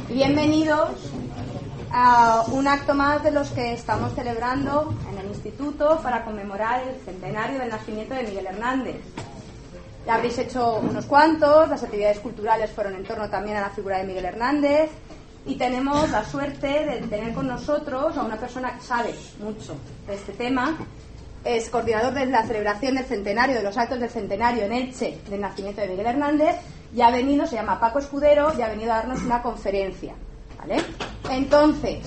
Bienvenidos a un acto más de los que estamos celebrando en el Instituto para conmemorar el centenario del nacimiento de Miguel Hernández. Ya habréis hecho unos cuantos, las actividades culturales fueron en torno también a la figura de Miguel Hernández y tenemos la suerte de tener con nosotros a una persona que sabe mucho de este tema. Es coordinador de la celebración del centenario, de los actos del centenario en Elche del nacimiento de Miguel Hernández, y ha venido, se llama Paco Escudero, y ha venido a darnos una conferencia, ¿vale? Entonces,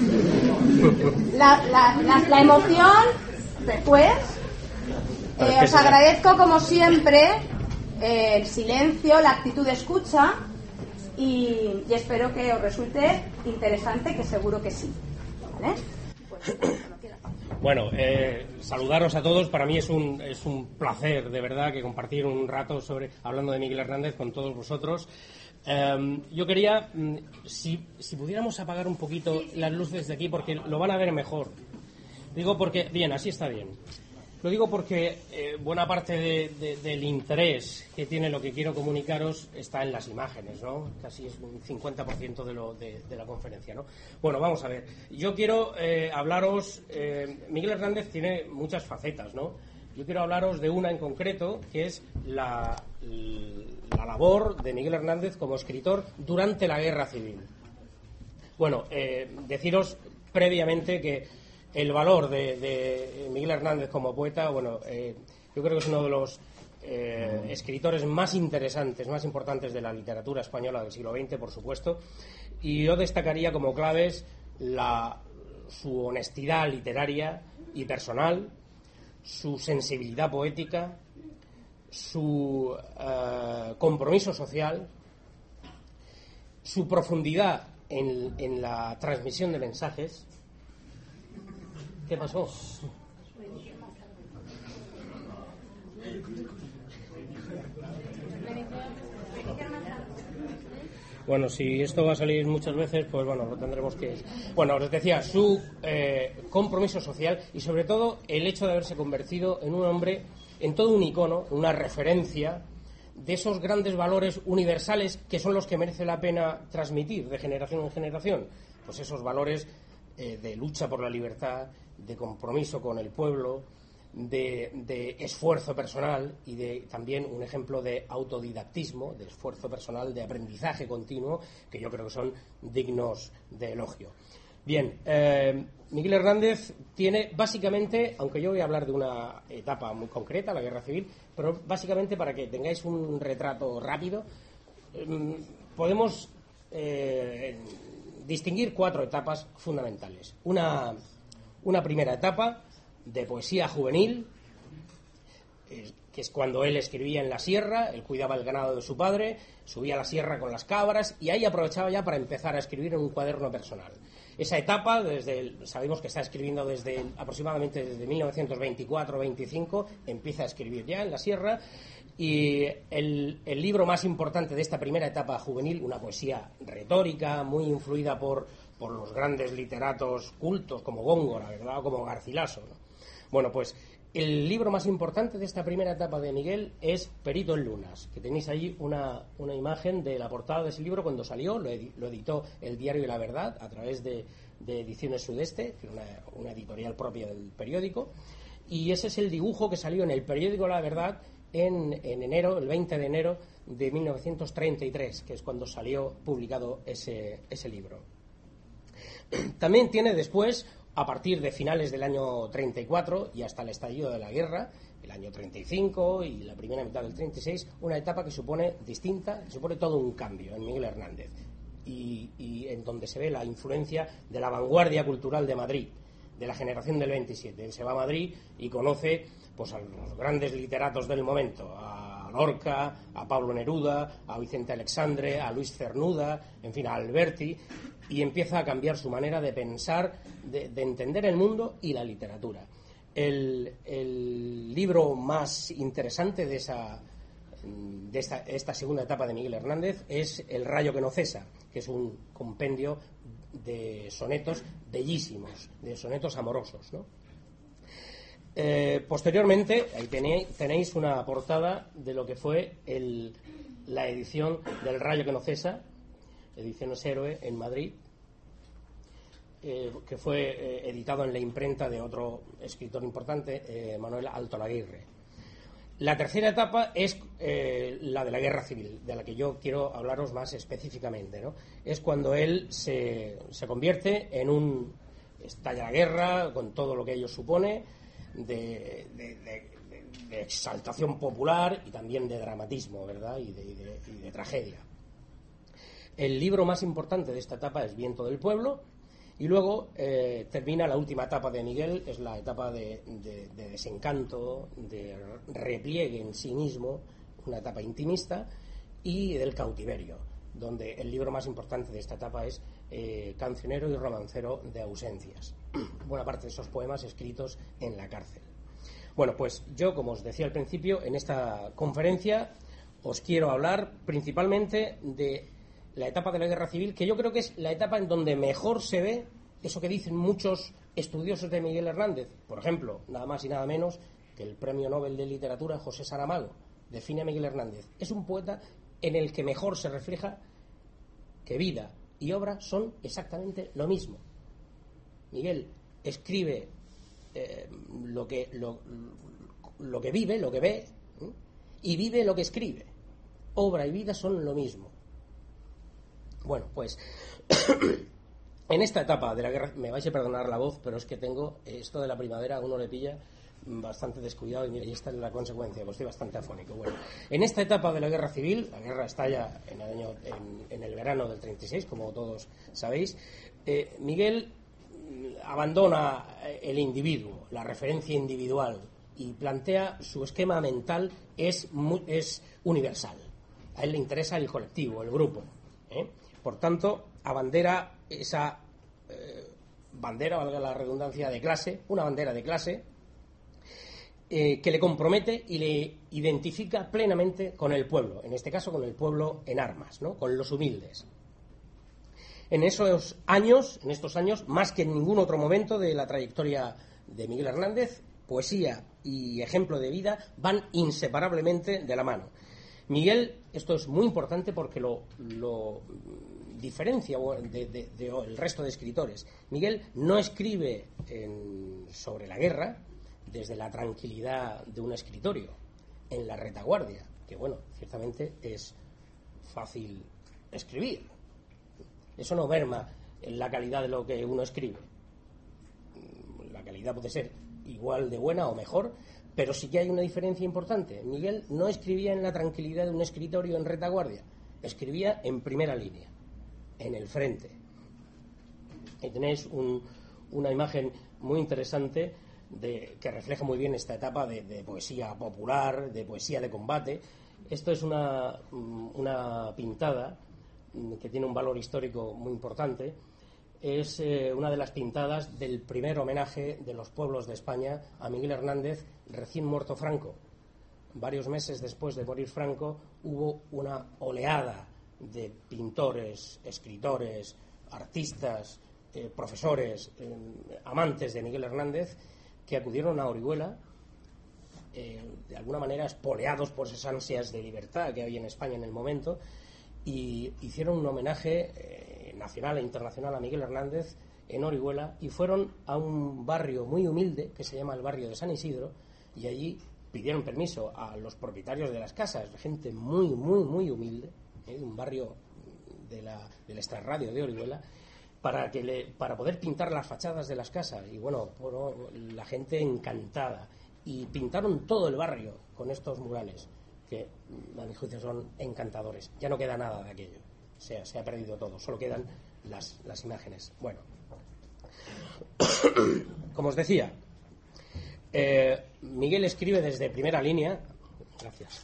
la emoción después, os agradezco como siempre el silencio, la actitud de escucha, y espero que os resulte interesante, que seguro que sí, ¿vale? Bueno, saludaros a todos. Para mí es un placer, de verdad, que compartir un rato hablando de Miguel Hernández con todos vosotros. Yo quería, si pudiéramos apagar un poquito las luces de aquí, porque lo van a ver mejor. Digo porque, bien, así está bien. Lo digo porque buena parte del interés que tiene lo que quiero comunicaros está en las imágenes, ¿no? Casi es un 50% de la conferencia, ¿no? Bueno, vamos a ver. Yo quiero hablaros... Miguel Hernández tiene muchas facetas, ¿no? Yo quiero hablaros de una en concreto, que es la labor de Miguel Hernández como escritor durante la Guerra Civil. Bueno, deciros previamente que el valor de Miguel Hernández como poeta, bueno, yo creo que es uno de los escritores más interesantes, más importantes de la literatura española del siglo XX, por supuesto, y yo destacaría como claves su honestidad literaria y personal, su sensibilidad poética, su compromiso social, su profundidad en la transmisión de mensajes. ¿Qué pasó? Bueno, si esto va a salir muchas veces, pues bueno, lo tendremos que... Bueno, os decía, su compromiso social y sobre todo el hecho de haberse convertido en un hombre, en todo un icono, una referencia de esos grandes valores universales que son los que merece la pena transmitir de generación en generación. Pues esos valores de lucha por la libertad, de compromiso con el pueblo, de esfuerzo personal y de también un ejemplo de autodidactismo, de esfuerzo personal, de aprendizaje continuo, que yo creo que son dignos de elogio. Bien, Miguel Hernández tiene básicamente, aunque yo voy a hablar de una etapa muy concreta, la Guerra Civil, pero básicamente para que tengáis un retrato rápido, podemos distinguir 4 etapas fundamentales. Una primera etapa de poesía juvenil, que es cuando él escribía en la sierra, él cuidaba el ganado de su padre, subía a la sierra con las cabras y ahí aprovechaba ya para empezar a escribir en un cuaderno personal. Esa etapa, sabemos que está escribiendo aproximadamente desde 1924-25, empieza a escribir ya en la sierra, y el libro más importante de esta primera etapa juvenil, una poesía retórica muy influida por los grandes literatos cultos como Góngora, ¿verdad?, o como Garcilaso, ¿no? Bueno, pues el libro más importante de esta primera etapa de Miguel es Perito en Lunas, que tenéis allí una imagen de la portada de ese libro cuando salió. Lo editó el Diario de la Verdad a través de Ediciones Sudeste, que era una editorial propia del periódico, y ese es el dibujo que salió en el periódico La Verdad en enero, el 20 de enero de 1933, que es cuando salió publicado ese libro. También tiene después, a partir de finales del año 34 y hasta el estallido de la guerra, el año 35 y la primera mitad del 36, una etapa que supone distinta, que supone todo un cambio en Miguel Hernández y en donde se ve la influencia de la vanguardia cultural de Madrid, de la generación del 27. Él se va a Madrid y conoce pues a los grandes literatos del momento, a Lorca, a Pablo Neruda, a Vicente Alexandre, a Luis Cernuda, en fin, a Alberti, y empieza a cambiar su manera de pensar, de entender el mundo y la literatura. El libro más interesante de esta segunda etapa de Miguel Hernández es El rayo que no cesa, que es un compendio de sonetos bellísimos, de sonetos amorosos, ¿no? Posteriormente, ahí tenéis una portada de lo que fue la edición del Rayo que no cesa, Ediciones Héroe, en Madrid, que fue editado en la imprenta de otro escritor importante, Manuel Altolaguirre. La tercera etapa es la de la Guerra Civil, de la que yo quiero hablaros más específicamente, ¿no? Es cuando él se convierte en un... estalla la guerra, con todo lo que ello supone, de exaltación popular y también de dramatismo, ¿verdad? Y de tragedia. El libro más importante de esta etapa es Viento del Pueblo, y luego termina la última etapa de Miguel, es la etapa de desencanto, de repliegue en sí mismo, una etapa intimista, y del cautiverio, donde el libro más importante de esta etapa es Cancionero y romancero de ausencias. Buena parte de esos poemas escritos en la cárcel. Bueno, pues yo, como os decía al principio, en esta conferencia os quiero hablar principalmente de la etapa de la Guerra Civil, que yo creo que es la etapa en donde mejor se ve eso que dicen muchos estudiosos de Miguel Hernández. Por ejemplo, nada más y nada menos que el Premio Nobel de Literatura José Saramago define a Miguel Hernández. Es un poeta en el que mejor se refleja que vida y obra son exactamente lo mismo. Miguel escribe lo que vive, lo que ve, y vive lo que escribe. Obra y vida son lo mismo. Bueno, pues en esta etapa de la guerra, me vais a perdonar la voz, pero es que tengo esto de la primavera, a uno le pilla bastante descuidado, y mira, y esta es la consecuencia, pues estoy bastante afónico. Bueno, en esta etapa de la guerra civil, la guerra estalla en el verano del 36, como todos sabéis, Miguel abandona el individuo, la referencia individual, y plantea su esquema mental es universal. A él le interesa el colectivo, el grupo, Por tanto, abandera esa bandera, valga la redundancia, de clase, una bandera de clase que le compromete y le identifica plenamente con el pueblo, en este caso con el pueblo en armas, ¿no? Con los humildes. En estos años, más que en ningún otro momento de la trayectoria de Miguel Hernández, poesía y ejemplo de vida van inseparablemente de la mano. Miguel, esto es muy importante porque lo diferencia del resto de escritores. Miguel no escribe sobre la guerra desde la tranquilidad de un escritorio, en la retaguardia, que bueno, ciertamente es fácil escribir. Eso no merma en la calidad de lo que uno escribe. La calidad puede ser igual de buena o mejor, pero sí que hay una diferencia importante. Miguel no escribía en la tranquilidad de un escritorio en retaguardia, escribía en primera línea, en el frente. Y tenéis una imagen muy interesante que refleja muy bien esta etapa de poesía popular, de poesía de combate. Esto es una pintada que tiene un valor histórico muy importante. Es una de las pintadas del primer homenaje de los pueblos de España a Miguel Hernández, recién muerto Franco. Varios meses después de morir Franco hubo una oleada de pintores, escritores, artistas, profesores, amantes de Miguel Hernández, que acudieron a Orihuela, de alguna manera espoleados por esas ansias de libertad que había en España en el momento, y hicieron un homenaje nacional e internacional a Miguel Hernández en Orihuela, y fueron a un barrio muy humilde que se llama el barrio de San Isidro, y allí pidieron permiso a los propietarios de las casas, gente muy, muy, muy humilde, de un barrio del extrarradio de Orihuela, para poder pintar las fachadas de las casas. Y bueno, la gente encantada, y pintaron todo el barrio con estos murales que a mi juicio son encantadores. Ya no queda nada de aquello, se ha perdido todo, solo quedan las imágenes. Bueno, como os decía, Miguel escribe desde primera línea. Gracias.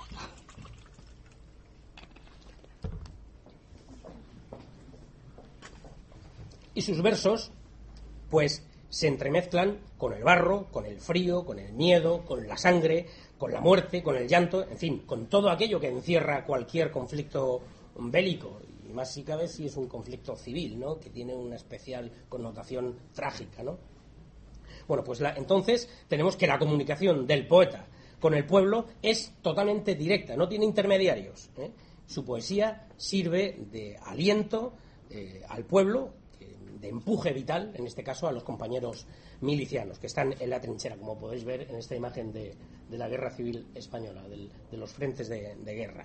Y sus versos, pues, se entremezclan con el barro, con el frío, con el miedo, con la sangre, con la muerte, con el llanto, en fin, con todo aquello que encierra cualquier conflicto bélico, y más si cabe si es un conflicto civil, ¿no?, que tiene una especial connotación trágica, ¿no? Bueno, pues entonces tenemos que la comunicación del poeta con el pueblo es totalmente directa, no tiene intermediarios, su poesía sirve de aliento al pueblo, de empuje vital, en este caso a los compañeros milicianos que están en la trinchera, como podéis ver en esta imagen de la Guerra Civil Española, de los frentes de guerra.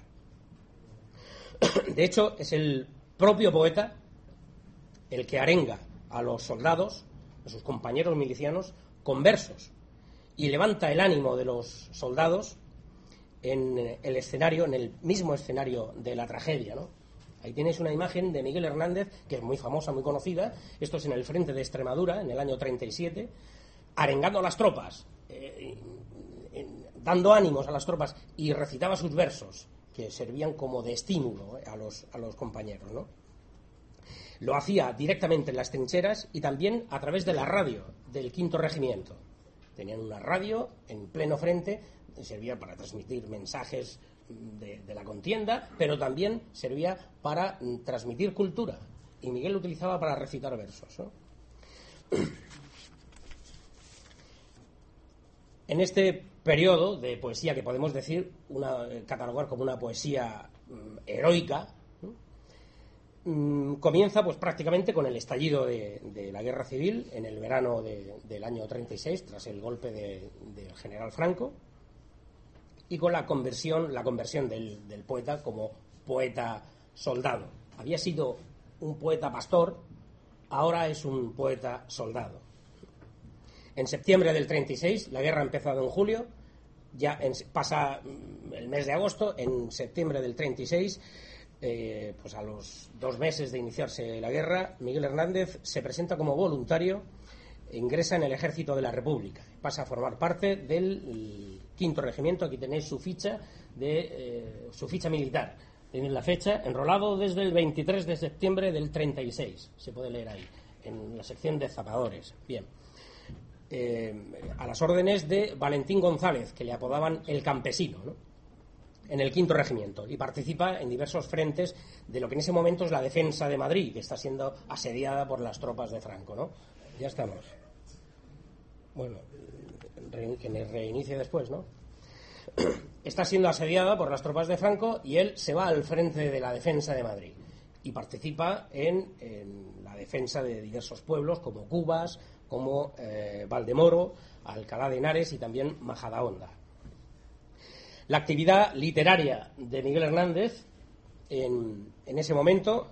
De hecho, es el propio poeta el que arenga a los soldados, a sus compañeros milicianos, con versos, y levanta el ánimo de los soldados en el escenario, en el mismo escenario de la tragedia, ¿no? Ahí tenéis una imagen de Miguel Hernández, que es muy famosa, muy conocida. Esto es en el frente de Extremadura, en el año 37, arengando a las tropas, dando ánimos a las tropas, y recitaba sus versos, que servían como de estímulo a los compañeros, ¿no? Lo hacía directamente en las trincheras y también a través de la radio del 5º Regimiento. Tenían una radio en pleno frente, servía para transmitir mensajes de la contienda, pero también servía para transmitir cultura, y Miguel lo utilizaba para recitar versos, ¿no? En este periodo de poesía que podemos decir catalogar como una poesía heroica, ¿no? Comienza pues prácticamente con el estallido de la guerra civil en el verano del año 36, tras el golpe del general Franco, y con la conversión del poeta como poeta soldado. Había sido un poeta pastor, ahora es un poeta soldado. En septiembre del 36, la guerra ha empezado en julio, pasa el mes de agosto, en septiembre del 36, pues a los 2 meses de iniciarse la guerra, Miguel Hernández se presenta como voluntario, ingresa en el Ejército de la República, pasa a formar parte del 5º Regimiento. Aquí tenéis su ficha militar. Tenéis la fecha, enrolado desde el 23 de septiembre del 36. Se puede leer ahí, en la sección de zapadores. Bien. A las órdenes de Valentín González, que le apodaban el campesino, ¿no? En el 5º Regimiento, y participa en diversos frentes de lo que en ese momento es la defensa de Madrid, que está siendo asediada por las tropas de Franco, ¿no? Ya estamos. Bueno, que me reinicie después, ¿no? Está siendo asediada por las tropas de Franco y él se va al frente de la defensa de Madrid y participa en la defensa de diversos pueblos como Cubas, como Valdemoro, Alcalá de Henares y también Majadahonda. La actividad literaria de Miguel Hernández en ese momento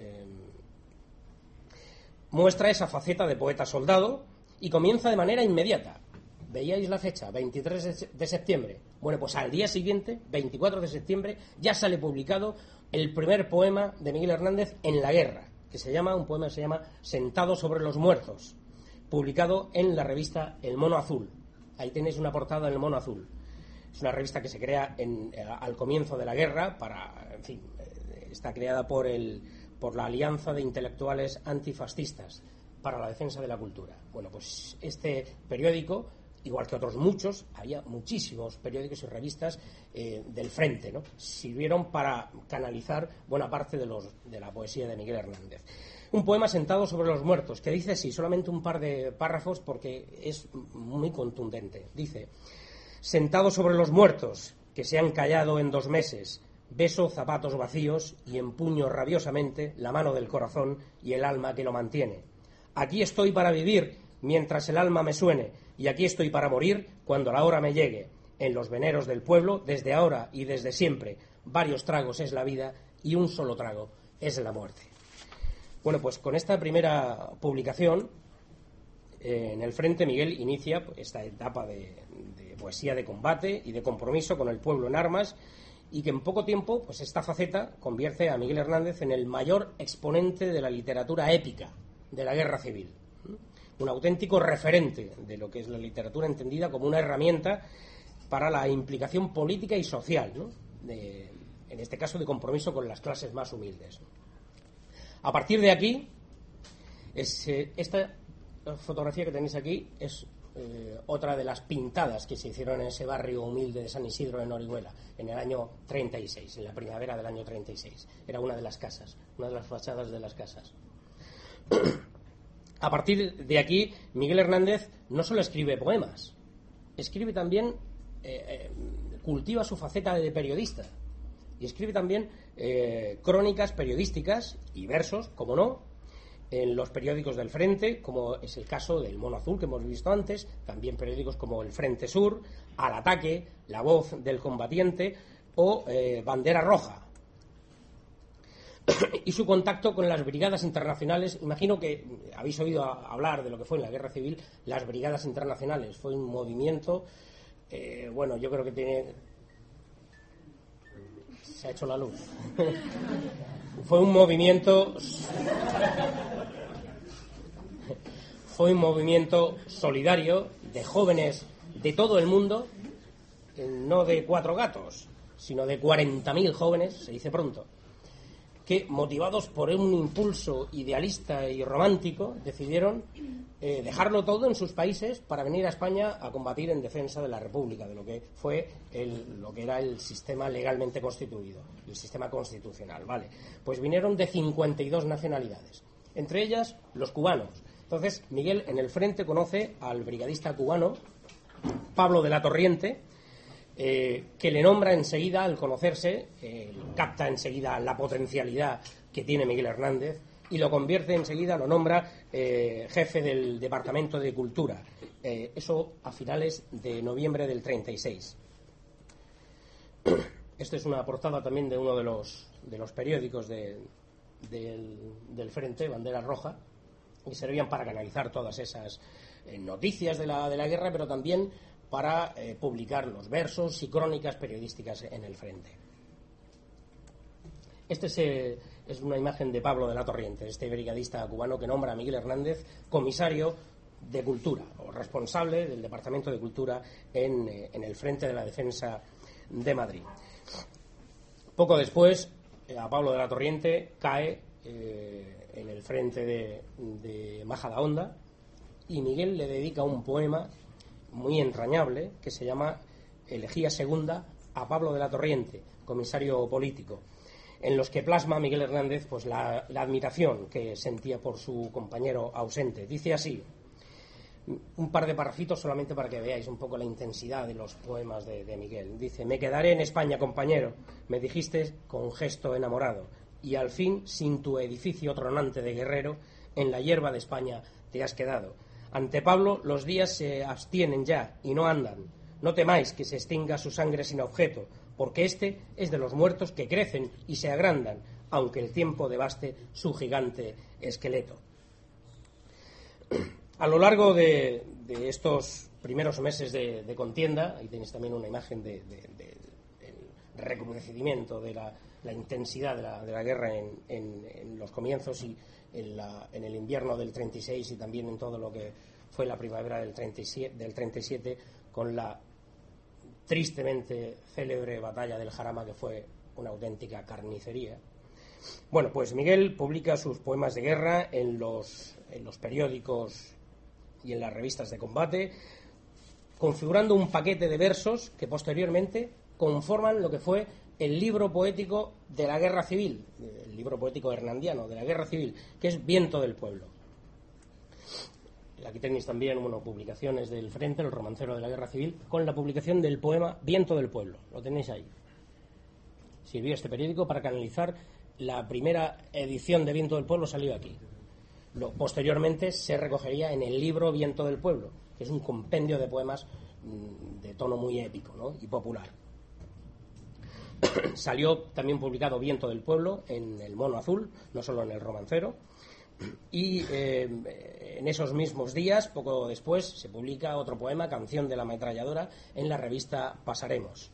muestra esa faceta de poeta soldado y comienza de manera inmediata. Veíais la fecha, 23 de septiembre. Bueno, pues al día siguiente, 24 de septiembre, ya sale publicado el primer poema de Miguel Hernández en la guerra, un poema que se llama Sentado sobre los muertos, publicado en la revista El Mono Azul. Ahí tenéis una portada del Mono Azul. Es una revista que se crea al comienzo de la guerra está creada por la Alianza de Intelectuales Antifascistas para la Defensa de la Cultura. Bueno, pues este periódico, igual que otros muchos, había muchísimos periódicos y revistas del frente, ¿no? Sirvieron para canalizar buena parte de la poesía de Miguel Hernández. Un poema Sentado sobre los muertos, que dice así, solamente un par de párrafos porque es muy contundente. Dice: sentado sobre los muertos que se han callado en 2 meses, beso zapatos vacíos y empuño rabiosamente la mano del corazón y el alma que lo mantiene. Aquí estoy para vivir mientras el alma me suene, y aquí estoy para morir cuando la hora me llegue. En los veneros del pueblo, desde ahora y desde siempre, varios tragos es la vida y un solo trago es la muerte. Bueno, pues con esta primera publicación en el frente, Miguel inicia esta etapa de poesía de combate y de compromiso con el pueblo en armas, y que en poco tiempo, pues esta faceta convierte a Miguel Hernández en el mayor exponente de la literatura épica de la guerra civil. Un auténtico referente de lo que es la literatura entendida como una herramienta para la implicación política y social, ¿no? En este caso de compromiso con las clases más humildes. A partir de aquí, esta fotografía que tenéis aquí es otra de las pintadas que se hicieron en ese barrio humilde de San Isidro, en Orihuela, en el año 36, en la primavera del año 36. Era una de las casas, una de las fachadas de las casas. A partir de aquí, Miguel Hernández no solo escribe poemas, escribe también, cultiva su faceta de periodista, Y escribe también crónicas periodísticas y versos, como no, en los periódicos del Frente, como es el caso del Mono Azul que hemos visto antes, también periódicos como el Frente Sur, Al Ataque, La Voz del Combatiente o Bandera Roja. Y su contacto con las brigadas internacionales. Imagino que habéis oído hablar de lo que fue en la Guerra Civil las brigadas internacionales. Fue un movimiento, yo creo que tiene... Se ha hecho la luz. Fue un movimiento solidario de jóvenes de todo el mundo, no de 4 gatos, sino de 40.000 jóvenes, se dice pronto, que, motivados por un impulso idealista y romántico, decidieron dejarlo todo en sus países para venir a España a combatir en defensa de la República, de lo que fue lo que era el sistema legalmente constituido, el sistema constitucional, ¿vale? Pues vinieron de 52 nacionalidades, entre ellas los cubanos. Entonces, Miguel en el Frente conoce al brigadista cubano Pablo de la Torriente, que le nombra enseguida, al conocerse, capta enseguida la potencialidad que tiene Miguel Hernández y lo convierte enseguida, lo nombra jefe del Departamento de Cultura. Eso a finales de noviembre del 36. Esta es una portada también de uno de los periódicos del Frente, Bandera Roja, y servían para canalizar todas esas noticias de la guerra, pero también para publicar los versos y crónicas periodísticas en el Frente. Este es una imagen de Pablo de la Torriente, este brigadista cubano que nombra a Miguel Hernández comisario de Cultura o responsable del Departamento de Cultura en el Frente de la Defensa de Madrid. Poco después, a Pablo de la Torriente cae en el Frente de Majadahonda y Miguel le dedica un poema muy entrañable que se llama Elegía Segunda a Pablo de la Torriente, comisario político, en los que plasma Miguel Hernández pues la admiración que sentía por su compañero ausente. Dice así, un par de parrafitos solamente para que veáis un poco la intensidad de los poemas de Miguel. Dice: me quedaré en España, compañero, me dijiste con gesto enamorado, y al fin, sin tu edificio tronante de guerrero, en la hierba de España te has quedado. Ante Pablo los días se abstienen ya y no andan. No temáis que se extinga su sangre sin objeto, porque este es de los muertos que crecen y se agrandan, aunque el tiempo devaste su gigante esqueleto. A lo largo de estos primeros meses de contienda, ahí tenéis también una imagen del recrudecimiento de la intensidad de la guerra en los comienzos y en el invierno del 36 y también en todo lo que fue la primavera del 37 con la tristemente célebre batalla del Jarama, que fue una auténtica carnicería. Bueno, pues Miguel publica sus poemas de guerra en los periódicos y en las revistas de combate, configurando un paquete de versos que posteriormente conforman lo que fue el libro poético de la Guerra Civil, el libro poético hernandiano de la Guerra Civil, que es Viento del Pueblo. Aquí tenéis también publicaciones del Frente, el romancero de la Guerra Civil, con la publicación del poema Viento del Pueblo. Lo tenéis ahí. Sirvió este periódico para canalizar la primera edición de Viento del Pueblo, salió aquí. Posteriormente se recogería en el libro Viento del Pueblo, que es un compendio de poemas de tono muy épico, ¿no?, y popular. Salió también publicado Viento del Pueblo en el Mono Azul, no solo en el romancero, y en esos mismos días, poco después, se publica otro poema, Canción de la Ametralladora, en la revista Pasaremos.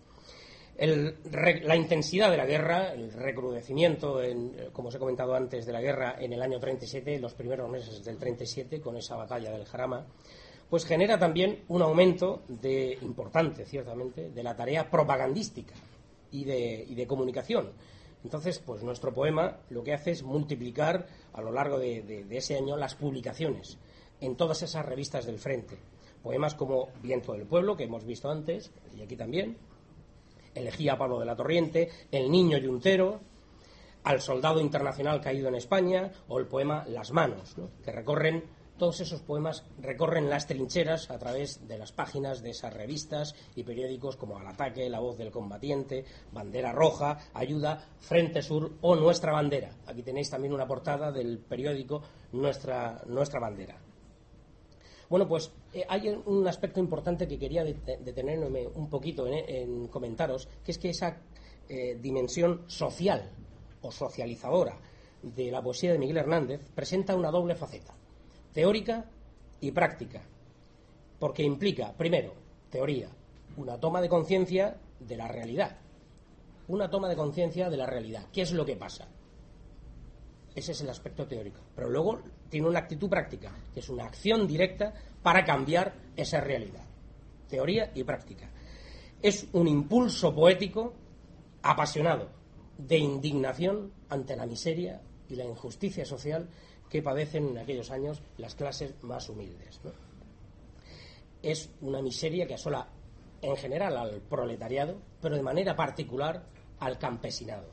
La intensidad de la guerra, el recrudecimiento, como os he comentado antes, de la guerra en el año 37, los primeros meses del 37, con esa batalla del Jarama, pues genera también un aumento importante, ciertamente, de la tarea propagandística y de comunicación. Entonces, pues nuestro poema lo que hace es multiplicar a lo largo de ese año las publicaciones en todas esas revistas del Frente. Poemas como Viento del Pueblo, que hemos visto antes, y aquí también, Elegía a Pablo de la Torriente, El Niño Yuntero, Al Soldado Internacional Caído en España, o el poema Las Manos, ¿no?, que recorren todos esos poemas recorren las trincheras a través de las páginas de esas revistas y periódicos como Al Ataque, La Voz del Combatiente, Bandera Roja, Ayuda, Frente Sur o Nuestra Bandera. Aquí tenéis también una portada del periódico Nuestra Bandera. Bueno, pues hay un aspecto importante que quería detenerme un poquito en comentaros, que es que esa dimensión social o socializadora de la poesía de Miguel Hernández presenta una doble faceta, teórica y práctica, porque implica, primero, teoría, una toma de conciencia de la realidad. Una toma de conciencia de la realidad. ¿Qué es lo que pasa? Ese es el aspecto teórico. Pero luego tiene una actitud práctica, que es una acción directa para cambiar esa realidad. Teoría y práctica. Es un impulso poético apasionado de indignación ante la miseria y la injusticia social que padecen en aquellos años las clases más humildes, ¿no? Es una miseria que asola en general al proletariado, pero de manera particular al campesinado.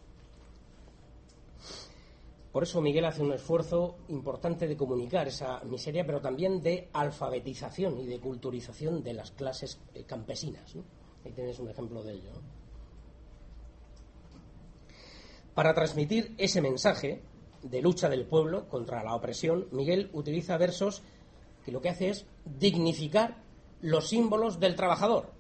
Por eso Miguel hace un esfuerzo importante de comunicar esa miseria, pero también de alfabetización y de culturización de las clases campesinas, ¿no? Ahí tenéis un ejemplo de ello, ¿no? Para transmitir ese mensaje de lucha del pueblo contra la opresión, Miguel utiliza versos que lo que hace es dignificar los símbolos del trabajador.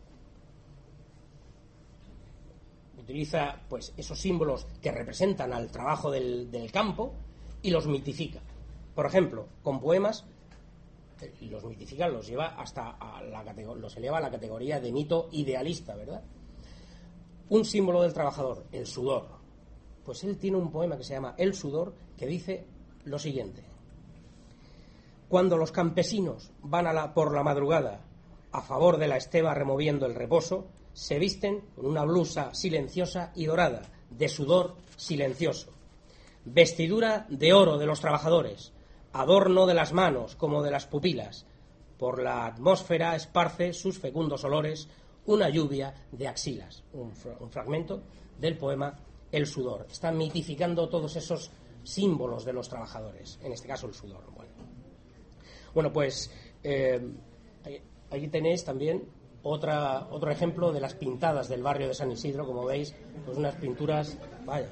Utiliza pues esos símbolos que representan al trabajo del campo y los mitifica. Por ejemplo, con poemas, los mitifica, los lleva hasta los eleva a la categoría de mito idealista, ¿verdad? Un símbolo del trabajador, el sudor. Pues él tiene un poema que se llama El sudor, que dice lo siguiente: cuando los campesinos van por la madrugada a favor de la esteba removiendo el reposo, se visten con una blusa silenciosa y dorada, de sudor silencioso, vestidura de oro de los trabajadores, adorno de las manos como de las pupilas, por la atmósfera esparce sus fecundos olores una lluvia de axilas. Un fragmento del poema El sudor. Está mitificando todos esos símbolos de los trabajadores, en este caso el sudor. Bueno, pues ahí tenéis también otro ejemplo de las pintadas del barrio de San Isidro. Como veis, pues unas pinturas, vaya,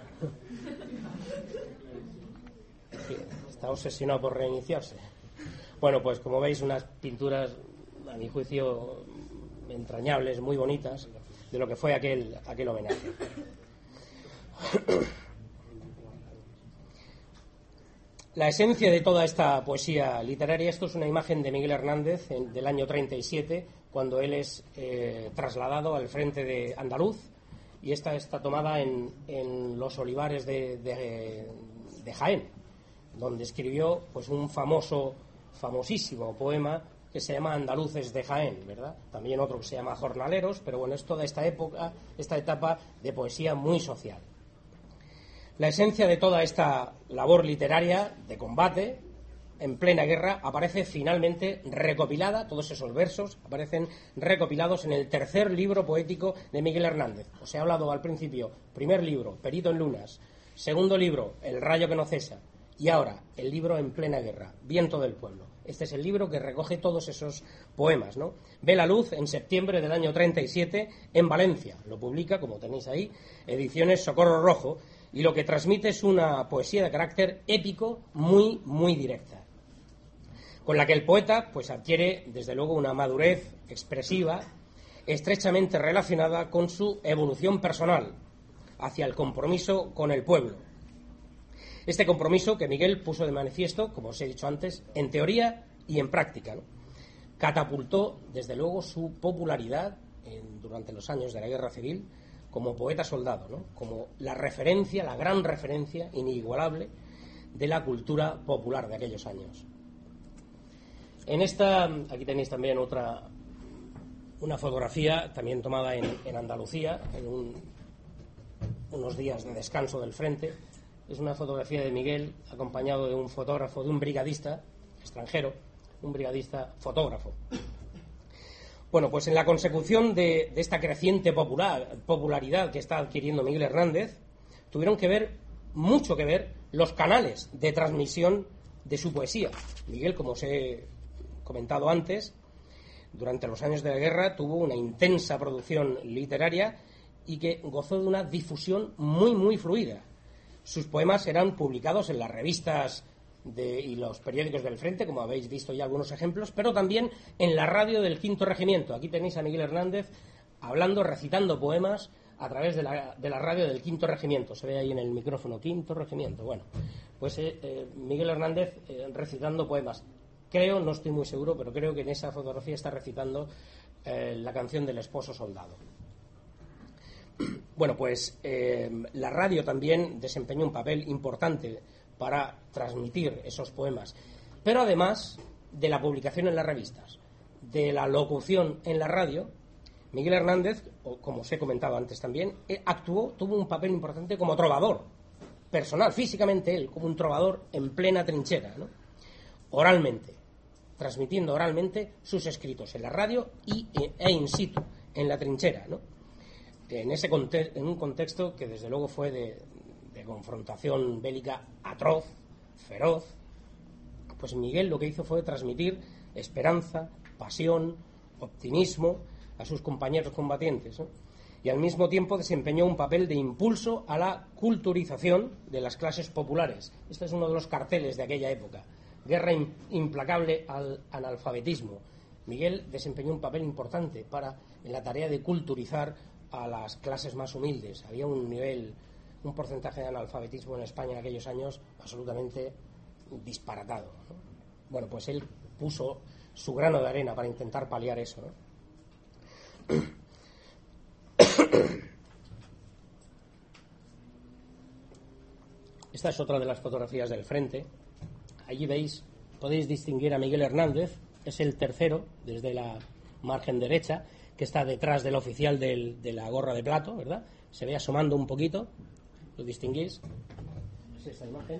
está obsesionado por reiniciarse. Bueno, pues como veis, unas pinturas, a mi juicio, entrañables, muy bonitas, de lo que fue aquel homenaje. La esencia de toda esta poesía literaria, esto es una imagen de Miguel Hernández del año 37, cuando él es trasladado al frente de Andaluz, y esta está tomada en los olivares de Jaén, donde escribió pues un famosísimo poema que se llama Andaluces de Jaén, ¿verdad? También otro que se llama Jornaleros, pero bueno, es toda esta etapa de poesía muy social. La esencia de toda esta labor literaria de combate en plena guerra aparece finalmente recopilada, todos esos versos aparecen recopilados en el tercer libro poético de Miguel Hernández. Os he hablado al principio, primer libro, Perito en Lunas, segundo libro, El rayo que no cesa, y ahora el libro En plena guerra, Viento del pueblo. Este es el libro que recoge todos esos poemas, ¿no? Ve la luz en septiembre del año 37 en Valencia. Lo publica, como tenéis ahí, Ediciones Socorro Rojo, y lo que transmite es una poesía de carácter épico muy, muy directa, con la que el poeta pues adquiere, desde luego, una madurez expresiva estrechamente relacionada con su evolución personal hacia el compromiso con el pueblo. Este compromiso que Miguel puso de manifiesto, como os he dicho antes, en teoría y en práctica, ¿no? Catapultó, desde luego, su popularidad durante los años de la Guerra Civil como poeta soldado, ¿no? Como la referencia, la gran referencia inigualable de la cultura popular de aquellos años. Aquí tenéis también una fotografía también tomada en Andalucía, en unos días de descanso del frente. Es una fotografía de Miguel acompañado de un fotógrafo, de un brigadista extranjero, un brigadista fotógrafo. Bueno, pues en la consecución de esta creciente popularidad que está adquiriendo Miguel Hernández, tuvieron mucho que ver los canales de transmisión de su poesía. Miguel, como os he comentado antes, durante los años de la guerra tuvo una intensa producción literaria y que gozó de una difusión muy, muy fluida. Sus poemas eran publicados en las revistas y los periódicos del Frente, como habéis visto ya algunos ejemplos, pero también en la radio del Quinto Regimiento. Aquí tenéis a Miguel Hernández hablando, recitando poemas a través de la radio del Quinto Regimiento. Se ve ahí en el micrófono, Quinto Regimiento. Bueno, pues Miguel Hernández recitando poemas. Creo, no estoy muy seguro, pero creo que en esa fotografía está recitando la canción del esposo soldado. Bueno, pues la radio también desempeñó un papel importante para transmitir esos poemas, pero además de la publicación en las revistas, de la locución en la radio, Miguel Hernández, como os he comentado antes también, tuvo un papel importante como trovador personal, físicamente él, como un trovador en plena trinchera, ¿no? Oralmente, transmitiendo oralmente sus escritos en la radio e in situ, en la trinchera, ¿no? En un contexto que desde luego fue de confrontación bélica atroz, feroz, pues Miguel lo que hizo fue transmitir esperanza, pasión, optimismo a sus compañeros combatientes, ¿no? Y al mismo tiempo desempeñó un papel de impulso a la culturización de las clases populares. Este es uno de los carteles de aquella época: guerra implacable al analfabetismo. Miguel desempeñó un papel importante en la tarea de culturizar a las clases más humildes. Había un porcentaje de analfabetismo en España en aquellos años absolutamente disparatado, ¿no? Bueno, pues él puso su grano de arena para intentar paliar eso, ¿no? Esta es otra de las fotografías del Frente. Allí podéis distinguir a Miguel Hernández, es el tercero desde la margen derecha, que está detrás del oficial de la gorra de plato, ¿verdad? Se ve asomando un poquito, ¿lo distinguís? Es esta imagen.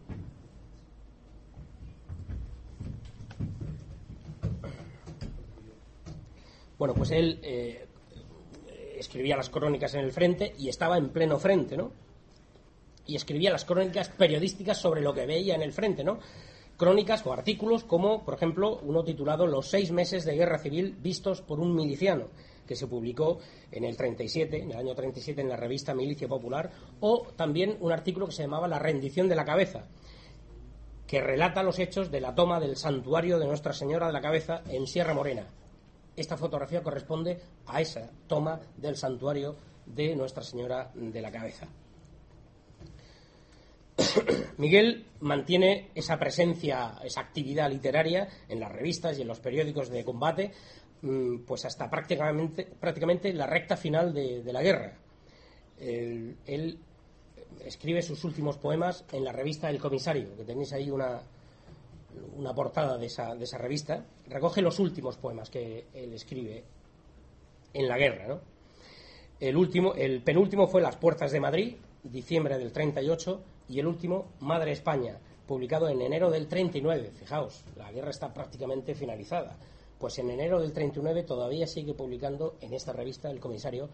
Bueno, pues él escribía las crónicas en el Frente y estaba en pleno Frente, ¿no? Y escribía las crónicas periodísticas sobre lo que veía en el Frente, ¿no? Crónicas o artículos como, por ejemplo, uno titulado Los 6 meses de guerra civil vistos por un miliciano, que se publicó en el año 37, en la revista Milicia Popular, o también un artículo que se llamaba La rendición de la cabeza, que relata los hechos de la toma del santuario de Nuestra Señora de la Cabeza en Sierra Morena. Esta fotografía corresponde a esa toma del santuario de Nuestra Señora de la Cabeza. Miguel mantiene esa presencia, esa actividad literaria en las revistas y en los periódicos de combate, pues hasta prácticamente la recta final de la guerra. Él escribe sus últimos poemas en la revista El Comisario, que tenéis ahí una portada de esa revista. Recoge los últimos poemas que él escribe en la guerra, ¿no? El penúltimo fue Las puertas de Madrid, diciembre del 38, y el último, Madre España, publicado en enero del 39. Fijaos, la guerra está prácticamente finalizada. Pues en enero del 39 todavía sigue publicando en esta revista El Comisario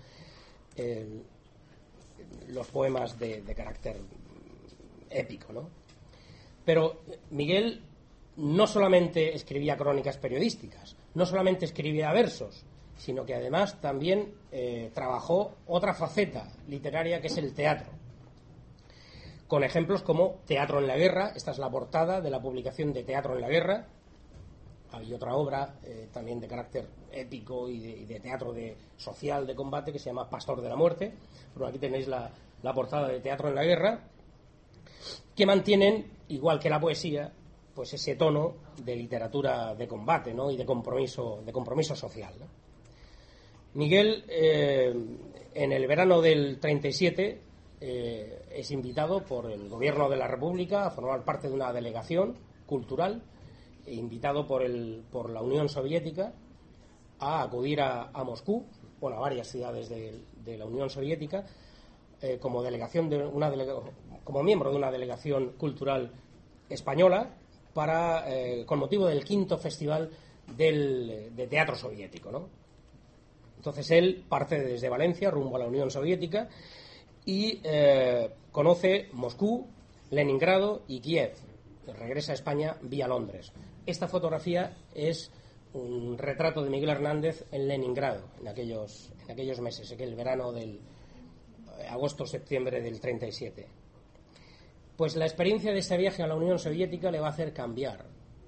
los poemas de carácter épico, ¿no? Pero Miguel no solamente escribía crónicas periodísticas, no solamente escribía versos, sino que además también trabajó otra faceta literaria, que es el teatro, con ejemplos como Teatro en la Guerra. Esta es la portada de la publicación de Teatro en la Guerra. Hay otra obra también de carácter épico y de teatro social de combate, que se llama Pastor de la Muerte. Pero aquí tenéis la portada de Teatro en la Guerra, que mantienen, igual que la poesía, pues ese tono de literatura de combate, ¿no? Y de compromiso social, ¿no? Miguel, en el verano del 37, es invitado por el gobierno de la República a formar parte de una delegación cultural, invitado por la Unión Soviética a acudir a Moscú, bueno, a varias ciudades de la Unión Soviética, como como miembro de una delegación cultural española con motivo del 5º Festival de Teatro Soviético, ¿no? Entonces él parte desde Valencia rumbo a la Unión Soviética y conoce Moscú, Leningrado y Kiev. regresa a España vía Londres. Esta fotografía es un retrato de Miguel Hernández en Leningrado, en aquellos meses, aquel verano del agosto-septiembre del 37. Pues la experiencia de ese viaje a la Unión Soviética le va a hacer cambiar.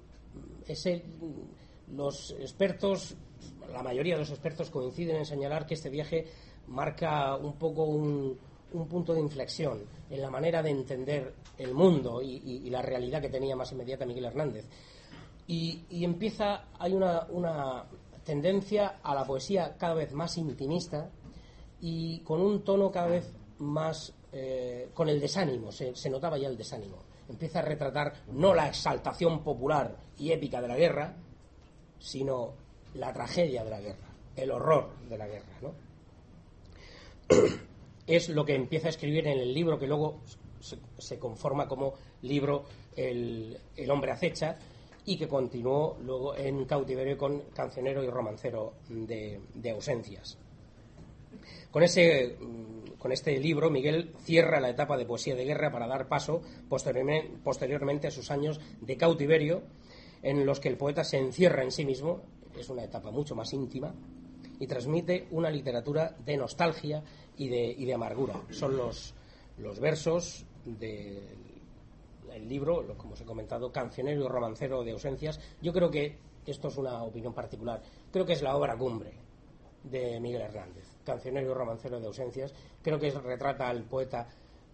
Los expertos, la mayoría de los expertos coinciden en señalar que este viaje marca un poco un punto de inflexión en la manera de entender el mundo y la realidad que tenía más inmediata Miguel Hernández. Y hay una tendencia a la poesía cada vez más intimista y con un tono cada vez más con el desánimo, se notaba ya el desánimo. Empieza a retratar no la exaltación popular y épica de la guerra, sino la tragedia de la guerra, el horror de la guerra, ¿no? Es lo que empieza a escribir en el libro que luego se conforma como libro El hombre acecha, y que continuó luego en Cautiverio con Cancionero y Romancero de ausencias. Con este libro, Miguel cierra la etapa de poesía de guerra para dar paso posteriormente a sus años de cautiverio, en los que el poeta se encierra en sí mismo. Es una etapa mucho más íntima y transmite una literatura de nostalgia y de amargura. Son los versos del libro, como os he comentado, Cancionero y Romancero de ausencias. Yo creo que, esto es una opinión particular, creo que es la obra cumbre de Miguel Hernández, Cancionero y Romancero de ausencias. Creo que retrata al poeta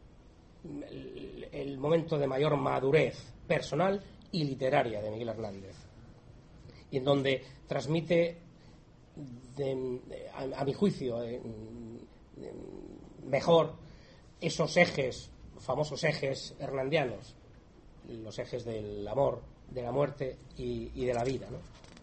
el momento de mayor madurez personal y literaria de Miguel Hernández, y en donde transmite, a mi juicio, mejor esos ejes, famosos ejes hernandianos, los ejes del amor, de la muerte y de la vida, ¿no?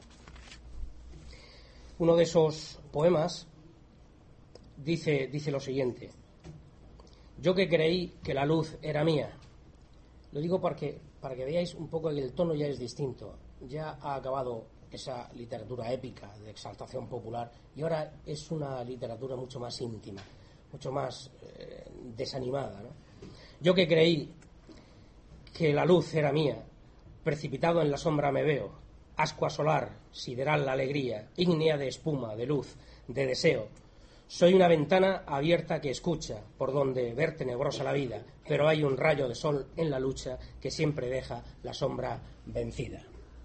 Uno de esos poemas dice lo siguiente: yo que creí que la luz era mía. Lo digo para que veáis un poco que el tono ya es distinto. Ya ha acabado esa literatura épica de exaltación popular y ahora es una literatura mucho más íntima, mucho más desanimada, ¿no? Yo que creí que la luz era mía, precipitado en la sombra me veo, ascua solar, sideral la alegría, ígnea de espuma, de luz, de deseo. Soy una ventana abierta que escucha, por donde ver tenebrosa la vida, pero hay un rayo de sol en la lucha que siempre deja la sombra vencida.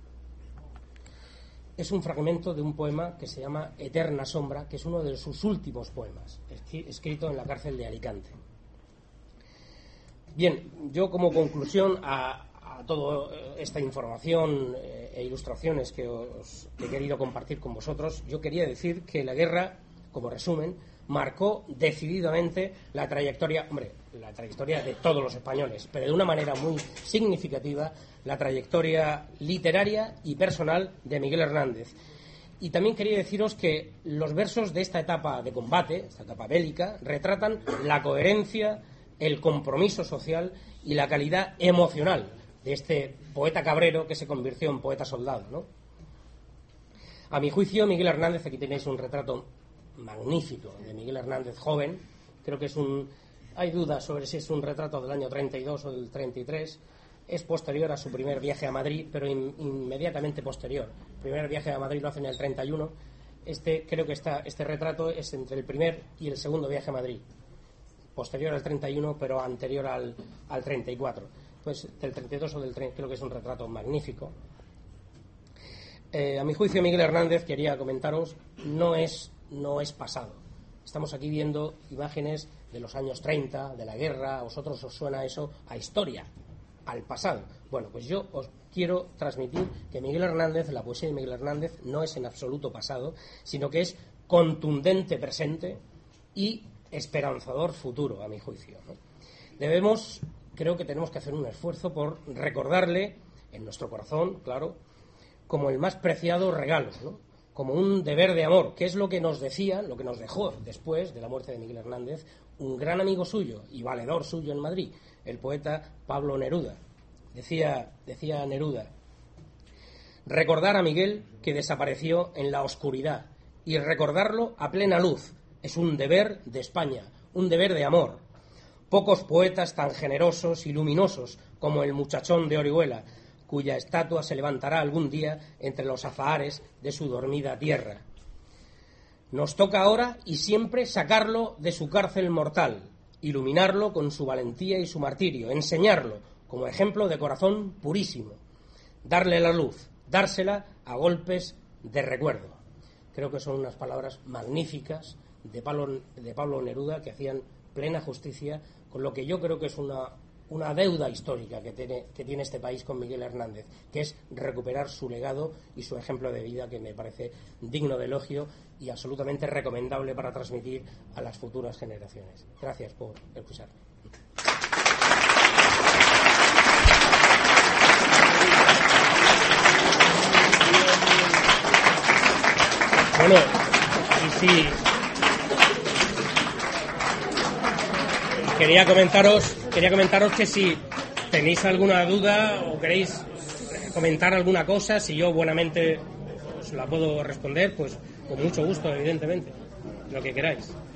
Es un fragmento de un poema que se llama Eterna sombra, que es uno de sus últimos poemas, escrito en la cárcel de Alicante. Bien, yo como conclusión a toda esta información e ilustraciones que he querido compartir con vosotros, yo quería decir que la guerra, como resumen, marcó decididamente la trayectoria de todos los españoles, pero de una manera muy significativa la trayectoria literaria y personal de Miguel Hernández. Y también quería deciros que los versos de esta etapa de combate, esta etapa bélica, retratan la coherencia, el compromiso social y la calidad emocional de este poeta cabrero que se convirtió en poeta soldado, ¿no? A mi juicio, Miguel Hernández, aquí tenéis un retrato magnífico de Miguel Hernández joven. Creo que hay dudas sobre si es un retrato del año 32 o del 33. Es posterior a su primer viaje a Madrid, pero inmediatamente posterior. El primer viaje a Madrid lo hace en el 31. Creo que este retrato es entre el primer y el segundo viaje a Madrid, posterior al 31, pero anterior al 34. Pues del 32 o del 30, creo que es un retrato magnífico. A mi juicio, Miguel Hernández, quería comentaros, no es pasado. Estamos aquí viendo imágenes de los años 30, de la guerra. A vosotros os suena eso a historia, al pasado. Bueno, pues yo os quiero transmitir que Miguel Hernández, la poesía de Miguel Hernández, no es en absoluto pasado, sino que es contundente presente y esperanzador futuro, a mi juicio, ¿no? Creo que tenemos que hacer un esfuerzo por recordarle en nuestro corazón, claro, como el más preciado regalo, ¿no? Como un deber de amor, que es lo que nos decía, lo que nos dejó después de la muerte de Miguel Hernández, un gran amigo suyo y valedor suyo en Madrid, el poeta Pablo Neruda. Decía Neruda: recordar a Miguel que desapareció en la oscuridad y recordarlo a plena luz es un deber de España, un deber de amor. Pocos poetas tan generosos y luminosos como el muchachón de Orihuela, cuya estatua se levantará algún día entre los azahares de su dormida tierra. Nos toca ahora y siempre sacarlo de su cárcel mortal, iluminarlo con su valentía y su martirio, enseñarlo como ejemplo de corazón purísimo, darle la luz, dársela a golpes de recuerdo. Creo que son unas palabras magníficas de Pablo Neruda que hacían plena justicia con lo que yo creo que es una deuda histórica que tiene este país con Miguel Hernández, que es recuperar su legado y su ejemplo de vida, que me parece digno de elogio y absolutamente recomendable para transmitir a las futuras generaciones. Gracias por escucharme. Bueno, y sí, quería comentaros que si tenéis alguna duda o queréis comentar alguna cosa, si yo buenamente os la puedo responder, pues con mucho gusto, evidentemente, lo que queráis.